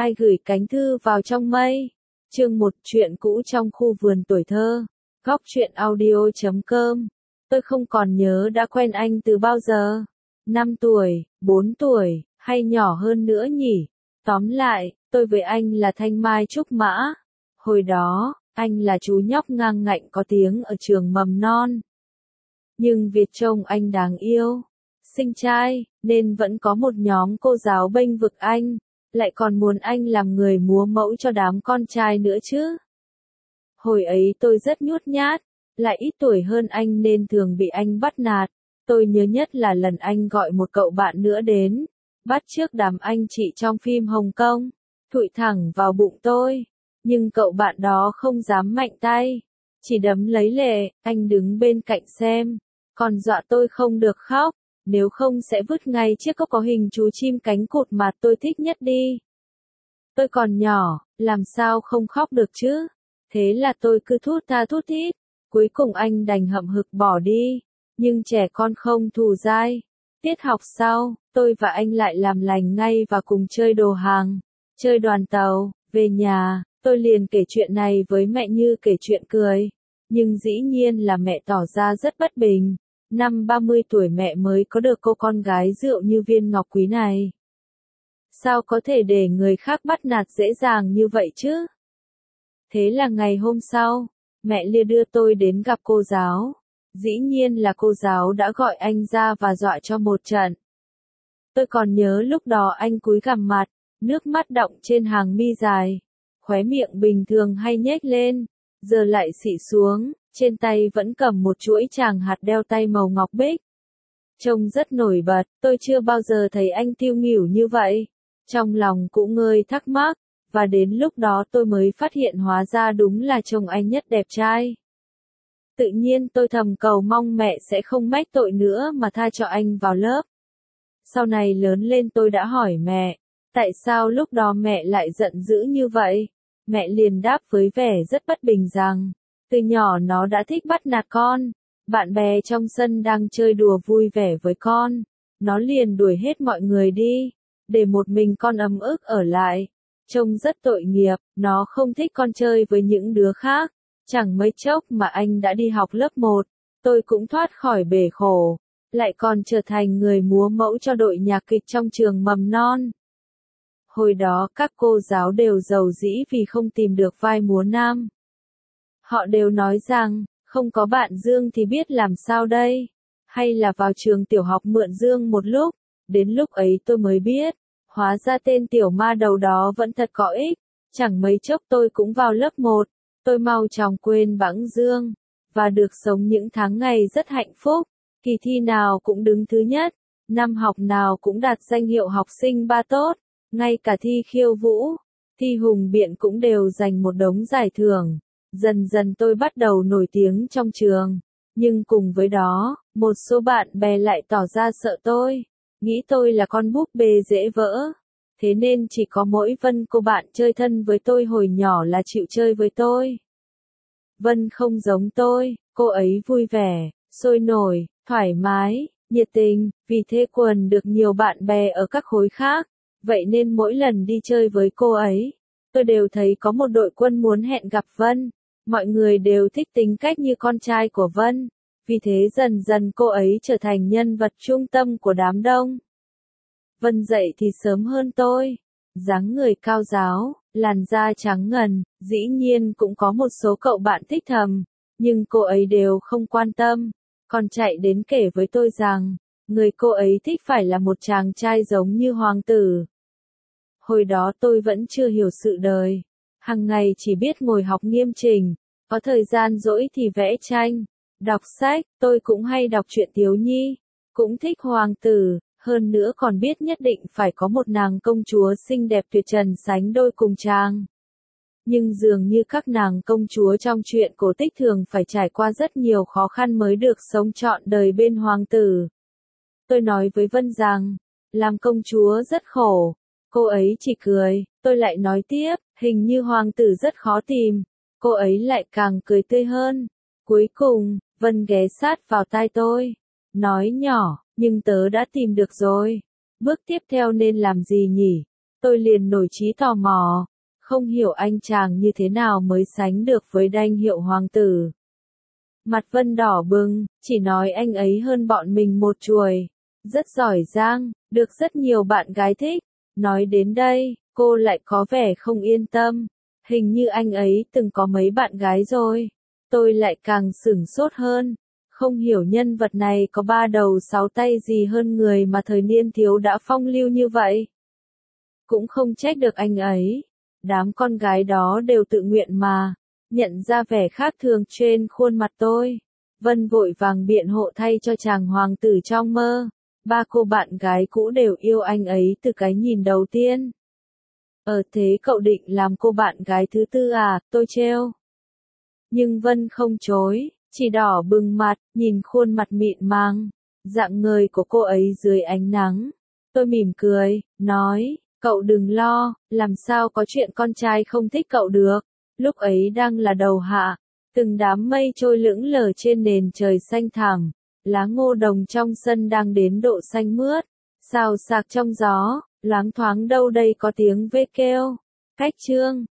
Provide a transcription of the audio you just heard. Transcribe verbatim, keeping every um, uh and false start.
Ai gửi cánh thư vào trong mây? Chương một, chuyện cũ trong khu vườn tuổi thơ. Góc truyện audio chấm com. Tôi không còn nhớ đã quen anh từ bao giờ. năm tuổi, bốn tuổi, hay nhỏ hơn nữa nhỉ? Tóm lại, tôi với anh là thanh mai trúc mã. Hồi đó, anh là chú nhóc ngang ngạnh có tiếng ở trường mầm non. Nhưng Việt trông anh đáng yêu, xinh trai, nên vẫn có một nhóm cô giáo bênh vực anh, lại còn muốn anh làm người múa mẫu cho đám con trai nữa chứ. Hồi ấy tôi rất nhút nhát, lại ít tuổi hơn anh nên thường bị anh bắt nạt. Tôi nhớ nhất là lần anh gọi một cậu bạn nữa đến, bắt chước đám anh chị trong phim Hồng Kông, thụi thẳng vào bụng tôi. Nhưng cậu bạn đó không dám mạnh tay, chỉ đấm lấy lệ, anh đứng bên cạnh xem, còn dọa tôi không được khóc, nếu không sẽ vứt ngay chiếc cốc có hình chú chim cánh cụt mà tôi thích nhất đi. Tôi còn nhỏ, làm sao không khóc được chứ? Thế là tôi cứ thút tha thút thít, cuối cùng anh đành hậm hực bỏ đi, nhưng trẻ con không thù dai. Tiết học sau, tôi và anh lại làm lành ngay và cùng chơi đồ hàng, chơi đoàn tàu. Về nhà, tôi liền kể chuyện này với mẹ như kể chuyện cười, nhưng dĩ nhiên là mẹ tỏ ra rất bất bình. Năm ba mươi tuổi mẹ mới có được cô con gái rượu như viên ngọc quý này. Sao có thể để người khác bắt nạt dễ dàng như vậy chứ? Thế là ngày hôm sau, mẹ Lia đưa tôi đến gặp cô giáo. Dĩ nhiên là cô giáo đã gọi anh ra và dọa cho một trận. Tôi còn nhớ lúc đó anh cúi gằm mặt, nước mắt đọng trên hàng mi dài, khóe miệng bình thường hay nhếch lên, giờ lại xị xuống, trên tay vẫn cầm một chuỗi tràng hạt đeo tay màu ngọc bích. Trông rất nổi bật, tôi chưa bao giờ thấy anh tiêu nghỉu như vậy. Trong lòng cũng ngơi thắc mắc, và đến lúc đó tôi mới phát hiện hóa ra đúng là chồng anh nhất đẹp trai. Tự nhiên tôi thầm cầu mong mẹ sẽ không mách tội nữa mà tha cho anh vào lớp. Sau này lớn lên tôi đã hỏi mẹ, tại sao lúc đó mẹ lại giận dữ như vậy? Mẹ liền đáp với vẻ rất bất bình rằng, từ nhỏ nó đã thích bắt nạt con, bạn bè trong sân đang chơi đùa vui vẻ với con, nó liền đuổi hết mọi người đi, để một mình con ấm ức ở lại. Trông rất tội nghiệp, nó không thích con chơi với những đứa khác. Chẳng mấy chốc mà anh đã đi học lớp một, tôi cũng thoát khỏi bể khổ, lại còn trở thành người múa mẫu cho đội nhạc kịch trong trường mầm non. Hồi đó các cô giáo đều giàu dĩ vì không tìm được vai múa nam. Họ đều nói rằng, không có bạn Dương thì biết làm sao đây, hay là vào trường tiểu học mượn Dương một lúc. Đến lúc ấy tôi mới biết, hóa ra tên tiểu ma đầu đó vẫn thật có ích. Chẳng mấy chốc tôi cũng vào lớp một, tôi mau chóng quên bẵng Dương, và được sống những tháng ngày rất hạnh phúc. Kỳ thi nào cũng đứng thứ nhất, năm học nào cũng đạt danh hiệu học sinh ba tốt, ngay cả thi khiêu vũ, thi hùng biện cũng đều giành một đống giải thưởng. Dần dần tôi bắt đầu nổi tiếng trong trường, nhưng cùng với đó, một số bạn bè lại tỏ ra sợ tôi, nghĩ tôi là con búp bê dễ vỡ. Thế nên chỉ có mỗi Vân, cô bạn chơi thân với tôi hồi nhỏ, là chịu chơi với tôi. Vân không giống tôi, cô ấy vui vẻ, sôi nổi, thoải mái, nhiệt tình, vì thế quần được nhiều bạn bè ở các khối khác. Vậy nên mỗi lần đi chơi với cô ấy, tôi đều thấy có một đội quân muốn hẹn gặp Vân. Mọi người đều thích tính cách như con trai của Vân, vì thế dần dần cô ấy trở thành nhân vật trung tâm của đám đông. Vân dậy thì sớm hơn tôi, dáng người cao ráo, làn da trắng ngần, dĩ nhiên cũng có một số cậu bạn thích thầm, nhưng cô ấy đều không quan tâm, còn chạy đến kể với tôi rằng, người cô ấy thích phải là một chàng trai giống như hoàng tử. Hồi đó tôi vẫn chưa hiểu sự đời, hàng ngày chỉ biết ngồi học nghiêm chỉnh, có thời gian rỗi thì vẽ tranh, đọc sách. Tôi cũng hay đọc truyện thiếu nhi, cũng thích hoàng tử. Hơn nữa còn biết nhất định phải có một nàng công chúa xinh đẹp tuyệt trần sánh đôi cùng chàng. Nhưng dường như các nàng công chúa trong truyện cổ tích thường phải trải qua rất nhiều khó khăn mới được sống trọn đời bên hoàng tử. Tôi nói với Vân rằng, làm công chúa rất khổ. Cô ấy chỉ cười, tôi lại nói tiếp, hình như hoàng tử rất khó tìm. Cô ấy lại càng cười tươi hơn. Cuối cùng, Vân ghé sát vào tai tôi, nói nhỏ, nhưng tớ đã tìm được rồi. Bước tiếp theo nên làm gì nhỉ? Tôi liền nổi trí tò mò, không hiểu anh chàng như thế nào mới sánh được với danh hiệu hoàng tử. Mặt Vân đỏ bừng, chỉ nói anh ấy hơn bọn mình một chuồi, rất giỏi giang, được rất nhiều bạn gái thích. Nói đến đây, cô lại có vẻ không yên tâm, hình như anh ấy từng có mấy bạn gái rồi. Tôi lại càng sửng sốt hơn, không hiểu nhân vật này có ba đầu sáu tay gì hơn người mà thời niên thiếu đã phong lưu như vậy. Cũng không trách được anh ấy, đám con gái đó đều tự nguyện mà. Nhận ra vẻ khác thường trên khuôn mặt tôi, Vân vội vàng biện hộ thay cho chàng hoàng tử trong mơ. Ba cô bạn gái cũ đều yêu anh ấy từ cái nhìn đầu tiên. Ờ thế cậu định làm cô bạn gái thứ tư à, tôi trêu. Nhưng Vân không chối, chỉ đỏ bừng mặt, nhìn khuôn mặt mịn màng, dạng người của cô ấy dưới ánh nắng. Tôi mỉm cười, nói, cậu đừng lo, làm sao có chuyện con trai không thích cậu được. Lúc ấy đang là đầu hạ, từng đám mây trôi lững lờ trên nền trời xanh thẳm, lá ngô đồng trong sân đang đến độ xanh mướt, xào xạc trong gió, loáng thoáng đâu đây có tiếng vê kêu. Cách chương